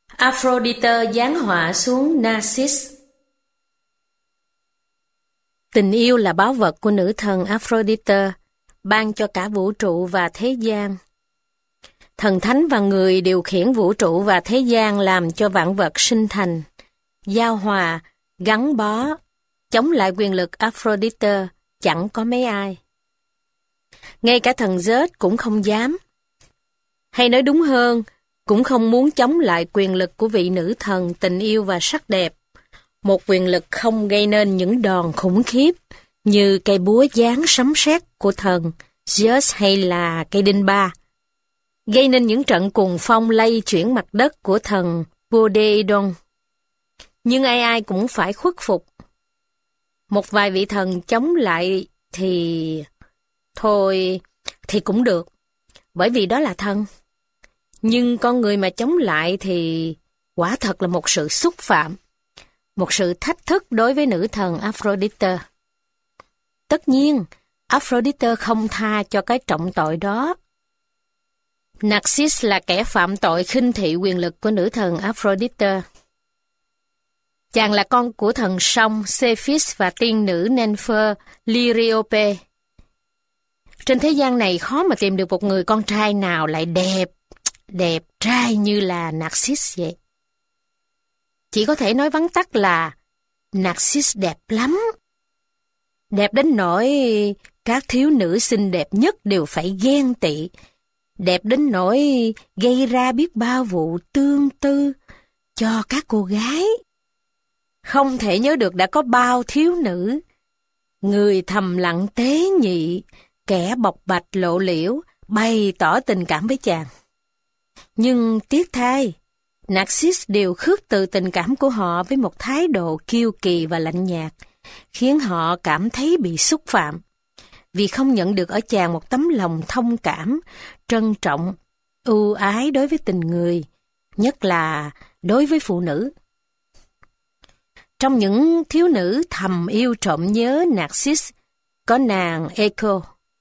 Aphrodite giáng họa xuống Narcissus. Tình yêu là báu vật của nữ thần Aphrodite, ban cho cả vũ trụ và thế gian. Thần thánh và người điều khiển vũ trụ và thế gian làm cho vạn vật sinh thành, giao hòa, gắn bó, chống lại quyền lực Aphrodite chẳng có mấy ai. Ngay cả thần Zeus cũng không dám. Hay nói đúng hơn, cũng không muốn chống lại quyền lực của vị nữ thần tình yêu và sắc đẹp. Một quyền lực không gây nên những đòn khủng khiếp như cây búa giáng sấm sét của thần Zeus hay là cây đinh ba, gây nên những trận cuồng phong lay chuyển mặt đất của thần Poseidon. Nhưng ai ai cũng phải khuất phục. Một vài vị thần chống lại thì cũng được, bởi vì đó là thần. Nhưng con người mà chống lại thì quả thật là một sự xúc phạm, một sự thách thức đối với nữ thần Aphrodite. Tất nhiên, Aphrodite không tha cho cái trọng tội đó. Narcissus là kẻ phạm tội khinh thị quyền lực của nữ thần Aphrodite. Chàng là con của thần sông Cephis và tiên nữ Nymphe Liriope. Trên thế gian này khó mà tìm được một người con trai nào lại đẹp trai như là Narcissus vậy. Chỉ có thể nói vắn tắt là Narcissus đẹp lắm. Đẹp đến nỗi các thiếu nữ xinh đẹp nhất đều phải ghen tị. Đẹp đến nỗi gây ra biết bao vụ tương tư cho các cô gái. Không thể nhớ được đã có bao thiếu nữ, người thầm lặng tế nhị, kẻ bộc bạch lộ liễu, bày tỏ tình cảm với chàng. Nhưng tiếc thay, Narcissus đều khước từ tình cảm của họ với một thái độ kiêu kỳ và lạnh nhạt, khiến họ cảm thấy bị xúc phạm, vì không nhận được ở chàng một tấm lòng thông cảm, trân trọng, ưu ái đối với tình người, nhất là đối với phụ nữ. Trong những thiếu nữ thầm yêu trộm nhớ Narcissus, có nàng Echo.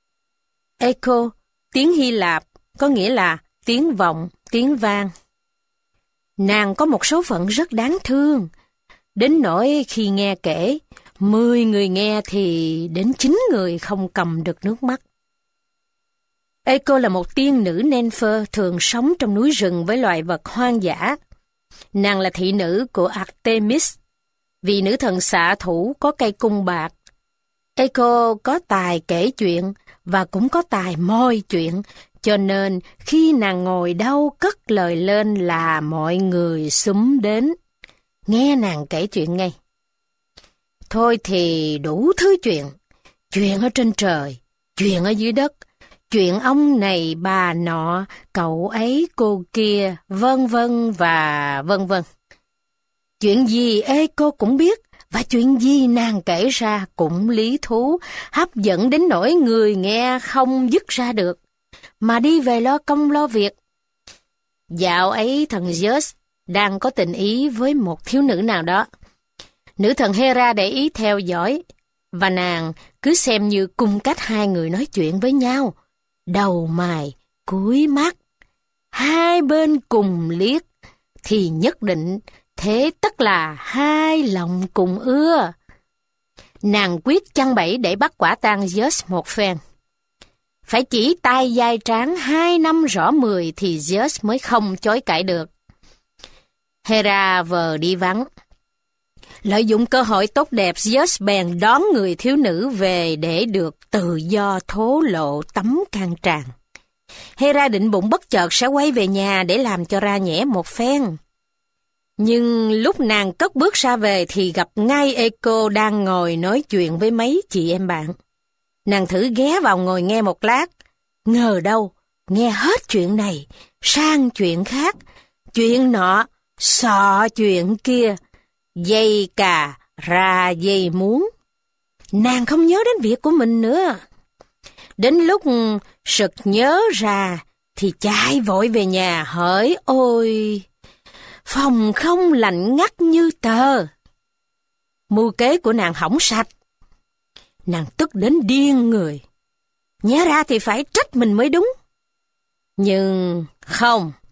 Echo, tiếng Hy Lạp, có nghĩa là tiếng vọng, tiếng vang. Nàng có một số phận rất đáng thương, đến nỗi khi nghe kể, 10 người nghe thì đến 9 người không cầm được nước mắt. Echo là một tiên nữ Nymphe thường sống trong núi rừng với loài vật hoang dã. Nàng là thị nữ của Artemis, vị nữ thần xạ thủ có cây cung bạc. Echo có tài kể chuyện và cũng có tài moi chuyện, cho nên khi nàng ngồi đâu cất lời lên là mọi người xúm đến, nghe nàng kể chuyện ngay. Thôi thì đủ thứ chuyện ở trên trời, chuyện ở dưới đất, chuyện ông này bà nọ, cậu ấy cô kia, vân vân và vân vân. Chuyện gì Echo cũng biết, và chuyện gì nàng kể ra cũng lý thú, hấp dẫn đến nỗi người nghe không dứt ra được, mà đi về lo công lo việc. Dạo ấy thần Zeus đang có tình ý với một thiếu nữ nào đó. Nữ thần Hera để ý theo dõi, và nàng cứ xem như cung cách hai người nói chuyện với nhau, đầu mày, cúi mắt, hai bên cùng liếc, thì nhất định thế tất là hai lòng cùng ưa. Nàng quyết chăn bẫy để bắt quả tang Zeus một phen. Phải chỉ tay dai tráng 2 năm rõ 10 thì Zeus mới không chối cãi được. Hera vờ đi vắng. Lợi dụng cơ hội tốt đẹp, Zeus bèn đón người thiếu nữ về để được tự do thổ lộ tấm can tràn. Hera định bụng bất chợt sẽ quay về nhà để làm cho ra nhẽ một phen. Nhưng lúc nàng cất bước ra về thì gặp ngay Echo đang ngồi nói chuyện với mấy chị em bạn. Nàng thử ghé vào ngồi nghe một lát, ngờ đâu, nghe hết chuyện này, sang chuyện khác, chuyện nọ, xọ chuyện kia, dây cà ra dây muốn. Nàng không nhớ đến việc của mình nữa. Đến lúc sực nhớ ra thì chạy vội về nhà hỡi ôi, phòng không lạnh ngắt như tờ. Mưu kế của nàng hỏng sạch. Nàng tức đến điên người. Nhớ ra thì phải trách mình mới đúng. Nhưng không,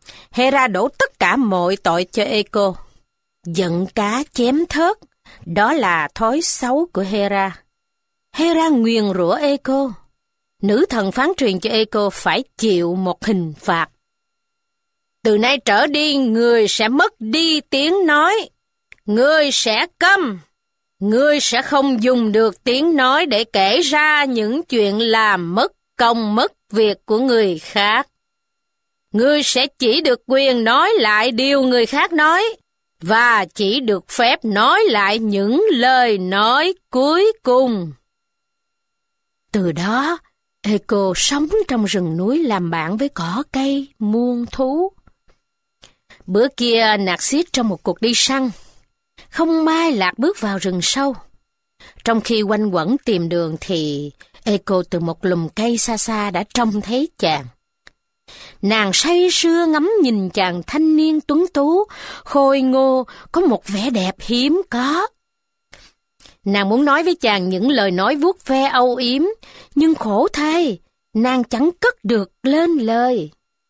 Hera đổ tất cả mọi tội cho Echo. Giận cá chém thớt, đó là thói xấu của Hera. Hera nguyền rủa Echo. Nữ thần phán truyền cho Echo phải chịu một hình phạt. Từ nay trở đi, người sẽ mất đi tiếng nói. Người sẽ câm. Ngươi sẽ không dùng được tiếng nói để kể ra những chuyện làm mất công mất việc của người khác. Ngươi sẽ chỉ được quyền nói lại điều người khác nói, và chỉ được phép nói lại những lời nói cuối cùng. Từ đó, Echo sống trong rừng núi làm bạn với cỏ cây, muôn thú. Bữa kia, Narcissus trong một cuộc đi săn, không may lạc bước vào rừng sâu. Trong khi quanh quẩn tìm đường thì Echo từ một lùm cây xa xa đã trông thấy chàng. Nàng say sưa ngắm nhìn chàng thanh niên tuấn tú, khôi ngô, có một vẻ đẹp hiếm có. Nàng muốn nói với chàng những lời nói vuốt ve âu yếm, nhưng khổ thay, nàng chẳng cất được lên lời.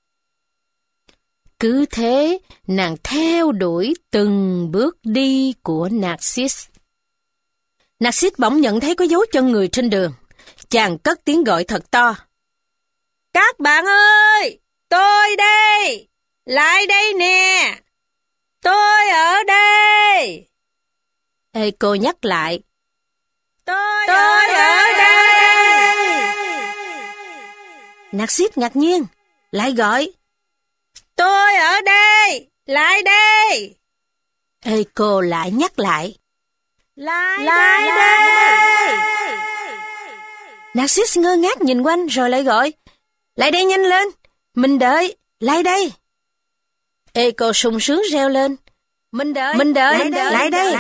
Cứ thế, nàng theo đuổi từng bước đi của Narcissus. Narcissus bỗng nhận thấy có dấu chân người trên đường. Chàng cất tiếng gọi thật to. Các bạn ơi, tôi đây, lại đây nè, tôi ở đây. Echo nhắc lại. Tôi ở đây. Narcissus ngạc nhiên, lại gọi. Tôi ở đây, lại đây. Echo lại nhắc lại. Lại đây. Narcissus ngơ ngác nhìn quanh rồi lại gọi. Lại đây nhanh lên, mình đợi, lại đây. Echo sung sướng reo lên. Mình đợi, lại đây.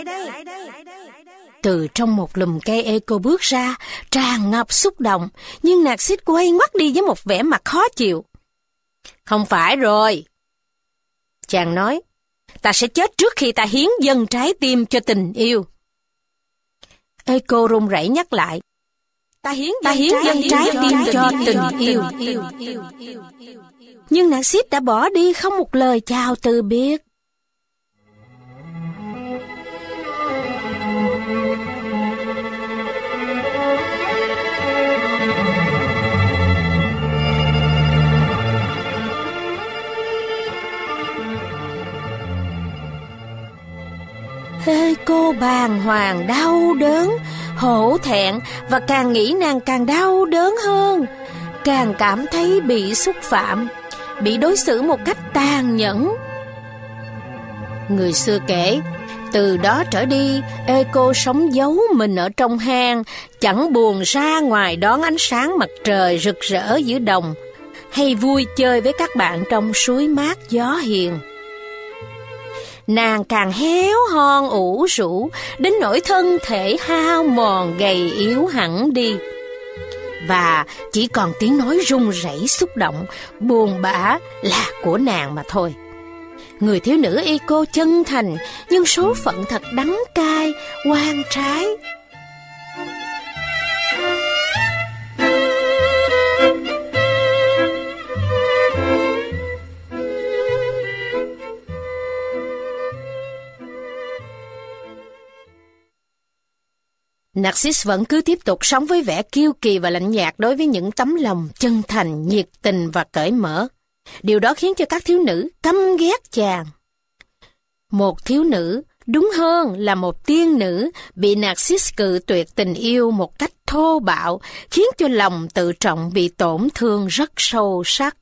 Từ trong một lùm cây Echo bước ra, tràn ngập xúc động, nhưng Narcissus quay ngoắt đi với một vẻ mặt khó chịu. Không phải rồi. Chàng nói, ta sẽ chết trước khi ta hiến dâng trái tim cho tình yêu. Echo run rẩy nhắc lại. Ta hiến dâng trái tim cho tình yêu. Nhưng Narcissus đã bỏ đi không một lời chào từ biệt. Echo bàng hoàng đau đớn, hổ thẹn và càng nghĩ nàng càng đau đớn hơn, càng cảm thấy bị xúc phạm, bị đối xử một cách tàn nhẫn. Người xưa kể, từ đó trở đi, Echo sống giấu mình ở trong hang, chẳng buồn ra ngoài đón ánh sáng mặt trời rực rỡ giữa đồng, hay vui chơi với các bạn trong suối mát gió hiền. Nàng càng héo hon ủ rũ, đến nỗi thân thể hao mòn gầy yếu hẳn đi. Và chỉ còn tiếng nói run rẩy xúc động, buồn bã là của nàng mà thôi. Người thiếu nữ Echo chân thành, nhưng số phận thật đắng cay, oan trái. Narcissus vẫn cứ tiếp tục sống với vẻ kiêu kỳ và lạnh nhạt đối với những tấm lòng chân thành, nhiệt tình và cởi mở. Điều đó khiến cho các thiếu nữ căm ghét chàng. Một thiếu nữ, đúng hơn là một tiên nữ, bị Narcissus cự tuyệt tình yêu một cách thô bạo, khiến cho lòng tự trọng bị tổn thương rất sâu sắc.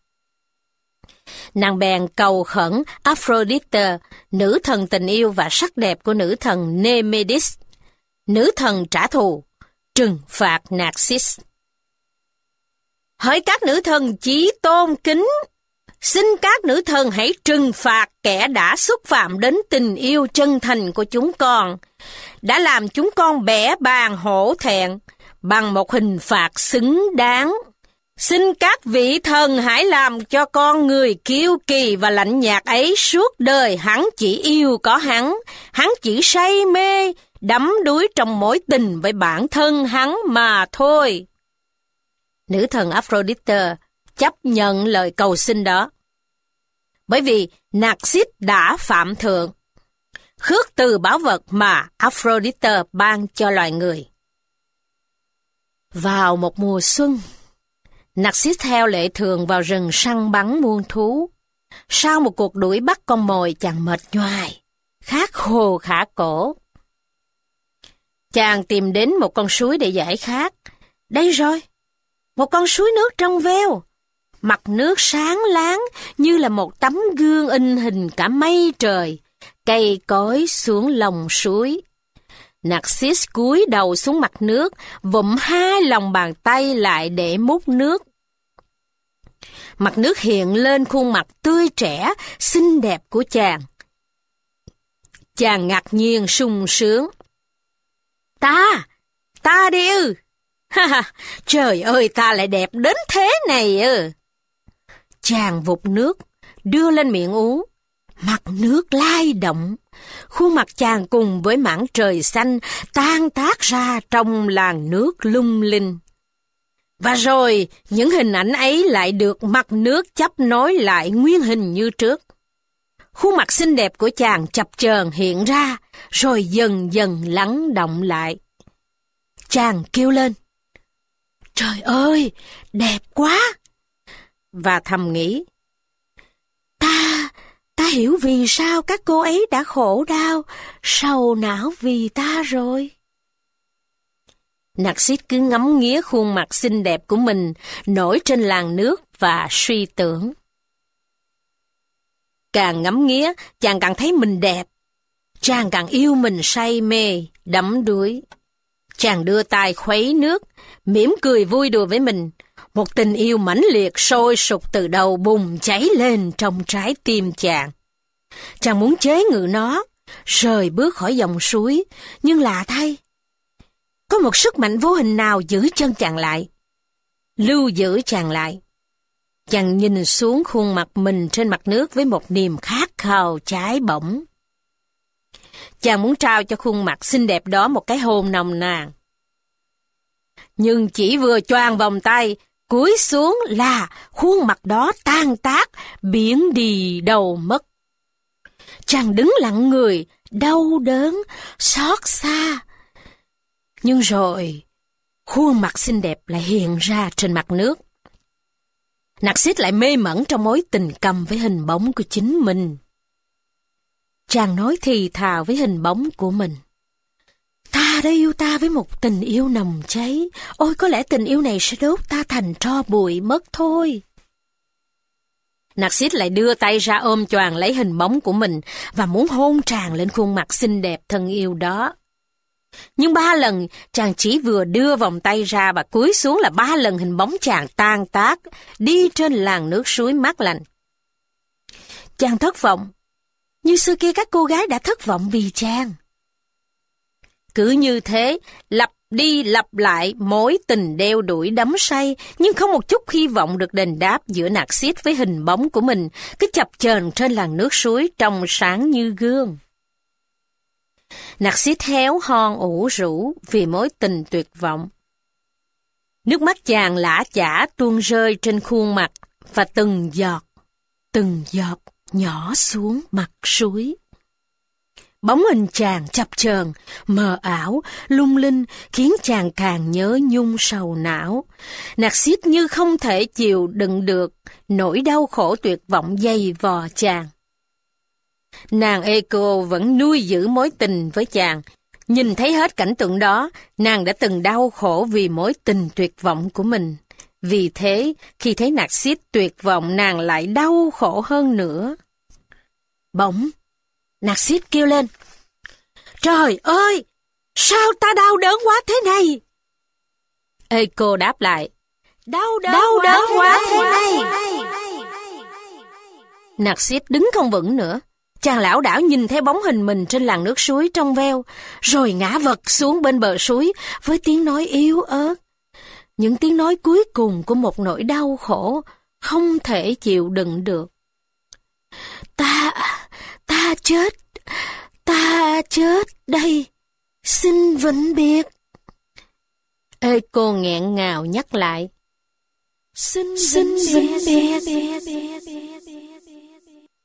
Nàng bèn cầu khẩn Aphrodite, nữ thần tình yêu và sắc đẹp của nữ thần Nemedis. Nữ thần trả thù, trừng phạt Narcissus. Hỡi các nữ thần chí tôn kính, xin các nữ thần hãy trừng phạt kẻ đã xúc phạm đến tình yêu chân thành của chúng con, đã làm chúng con bẽ bàng hổ thẹn bằng một hình phạt xứng đáng. Xin các vị thần hãy làm cho con người kiêu kỳ và lạnh nhạt ấy suốt đời hắn chỉ yêu có hắn chỉ say mê, đắm đuối trong mối tình với bản thân hắn mà thôi. Nữ thần Aphrodite chấp nhận lời cầu xin đó. bởi vì Narcissus đã phạm thượng, khước từ bảo vật mà Aphrodite ban cho loài người. Vào một mùa xuân, Narcissus theo lệ thường vào rừng săn bắn muôn thú. Sau một cuộc đuổi bắt con mồi, chàng mệt nhoài, khát khô khả cổ. Chàng tìm đến một con suối để giải khát. Đây rồi, một con suối nước trong veo. Mặt nước sáng láng như là một tấm gương in hình cả mây trời, cây cối xuống lòng suối. Narcissus cúi đầu xuống mặt nước, vụm hai lòng bàn tay lại để múc nước. Mặt nước hiện lên khuôn mặt tươi trẻ, xinh đẹp của chàng. Chàng ngạc nhiên sung sướng. Ta đi ư? Ha ha, trời ơi, ta lại đẹp đến thế này ư? Chàng vụt nước, đưa lên miệng uống. Mặt nước lay động, khuôn mặt chàng cùng với mảng trời xanh tan tác ra trong làn nước lung linh. Và rồi, những hình ảnh ấy lại được mặt nước chấp nối lại nguyên hình như trước. Khuôn mặt xinh đẹp của chàng chập chờn hiện ra, rồi dần dần lắng động lại. Chàng kêu lên, trời ơi, đẹp quá! Và thầm nghĩ, ta hiểu vì sao các cô ấy đã khổ đau, sầu não vì ta rồi. Narcissus cứ ngắm nghía khuôn mặt xinh đẹp của mình nổi trên làn nước và suy tưởng. Càng ngắm nghía, chàng càng thấy mình đẹp. Chàng càng yêu mình say mê, đắm đuối. Chàng đưa tay khuấy nước, mỉm cười vui đùa với mình. Một tình yêu mãnh liệt sôi sục từ đầu bùng cháy lên trong trái tim chàng. Chàng muốn chế ngự nó, rời bước khỏi dòng suối, nhưng lạ thay, có một sức mạnh vô hình nào giữ chân chàng lại, lưu giữ chàng lại. Chàng nhìn xuống khuôn mặt mình trên mặt nước với một niềm khát khao cháy bỏng. Chàng muốn trao cho khuôn mặt xinh đẹp đó một cái hôn nồng nàn. Nhưng chỉ vừa choàng vòng tay, cúi xuống là khuôn mặt đó tan tác, biến đi đâu mất. Chàng đứng lặng người, đau đớn, xót xa. Nhưng rồi, khuôn mặt xinh đẹp lại hiện ra trên mặt nước. Narcissus lại mê mẩn trong mối tình câm với hình bóng của chính mình. Chàng nói thì thào với hình bóng của mình. Ta đã yêu ta với một tình yêu nồng cháy. Ôi, có lẽ tình yêu này sẽ đốt ta thành tro bụi mất thôi. Narcissus lại đưa tay ra ôm choàng lấy hình bóng của mình và muốn hôn tràn lên khuôn mặt xinh đẹp thân yêu đó. Nhưng 3 lần chàng chỉ vừa đưa vòng tay ra và cúi xuống là 3 lần hình bóng chàng tan tác, đi trên làn nước suối mát lành. Chàng thất vọng, như xưa kia các cô gái đã thất vọng vì chàng. Cứ như thế, lặp đi lặp lại mối tình đeo đuổi đắm say, nhưng không một chút hy vọng được đền đáp giữa Narcissus với hình bóng của mình, cứ chập chờn trên làn nước suối trong sáng như gương. Narcissus héo hon ủ rũ vì mối tình tuyệt vọng. Nước mắt chàng lã chã tuôn rơi trên khuôn mặt và từng giọt nhỏ xuống mặt suối. Bóng hình chàng chập chờn, mờ ảo, lung linh khiến chàng càng nhớ nhung sầu não. Narcissus như không thể chịu đựng được nỗi đau khổ tuyệt vọng dày vò chàng. Nàng Echo vẫn nuôi giữ mối tình với chàng. Nhìn thấy hết cảnh tượng đó, nàng đã từng đau khổ vì mối tình tuyệt vọng của mình. Vì thế, khi thấy Narcissus tuyệt vọng, nàng lại đau khổ hơn nữa. Bỗng, Narcissus kêu lên, trời ơi, sao ta đau đớn quá thế này? Echo đáp lại, đau đớn quá thế này. Narcissus đứng không vững nữa. Chàng lảo đảo nhìn thấy bóng hình mình trên làn nước suối trong veo, rồi ngã vật xuống bên bờ suối với tiếng nói yếu ớt. Những tiếng nói cuối cùng của một nỗi đau khổ không thể chịu đựng được. Ta chết đây, xin vĩnh biệt. Echo nghẹn ngào nhắc lại, xin vĩnh biệt.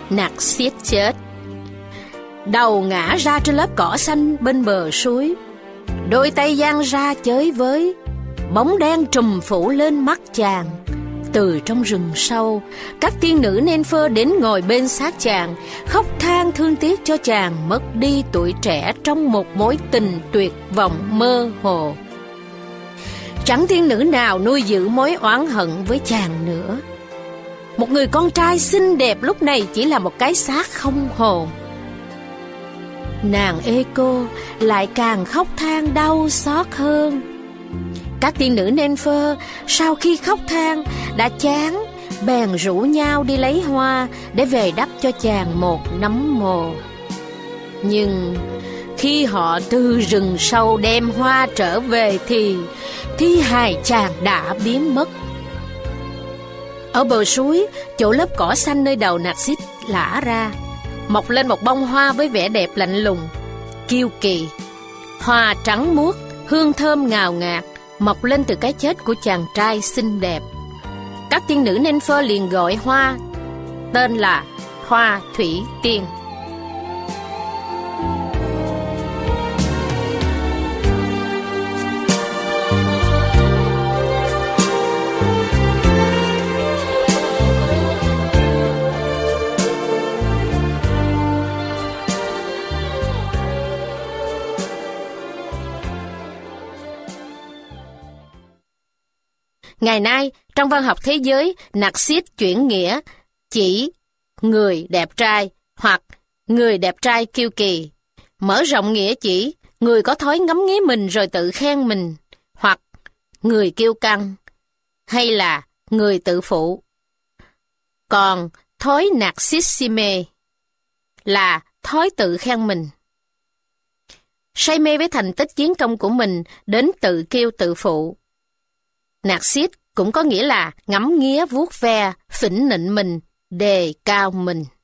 Narcissus chết. Đầu ngã ra trên lớp cỏ xanh bên bờ suối, đôi tay giang ra chới với, bóng đen trùm phủ lên mắt chàng. Từ trong rừng sâu, các tiên nữ Nenfer đến ngồi bên xác chàng, khóc than thương tiếc cho chàng mất đi tuổi trẻ trong một mối tình tuyệt vọng mơ hồ. Chẳng tiên nữ nào nuôi giữ mối oán hận với chàng nữa. Một người con trai xinh đẹp lúc này chỉ là một cái xác không hồn. Nàng Echo lại càng khóc than đau xót hơn. Các tiên nữ Nenfer sau khi khóc than đã chán, bèn rủ nhau đi lấy hoa để về đắp cho chàng một nấm mồ. Nhưng khi họ từ rừng sâu đem hoa trở về thì thi hài chàng đã biến mất. Ở bờ suối, chỗ lớp cỏ xanh nơi đầu Narcissus lả ra, mọc lên một bông hoa với vẻ đẹp lạnh lùng, kiêu kỳ. Hoa trắng muốt, hương thơm ngào ngạt, mọc lên từ cái chết của chàng trai xinh đẹp. Các tiên nữ Nenfer liền gọi hoa tên là Hoa Thủy Tiên. Ngày nay, trong văn học thế giới, Narcissus chuyển nghĩa chỉ người đẹp trai hoặc người đẹp trai kiêu kỳ, mở rộng nghĩa chỉ người có thói ngắm nghía mình rồi tự khen mình, hoặc người kiêu căng, hay là người tự phụ. Còn thói Narcissime là thói tự khen mình. Say mê với thành tích chiến công của mình đến tự kiêu tự phụ. Narcissus cũng có nghĩa là ngắm nghía vuốt ve, phỉnh nịnh mình, đề cao mình.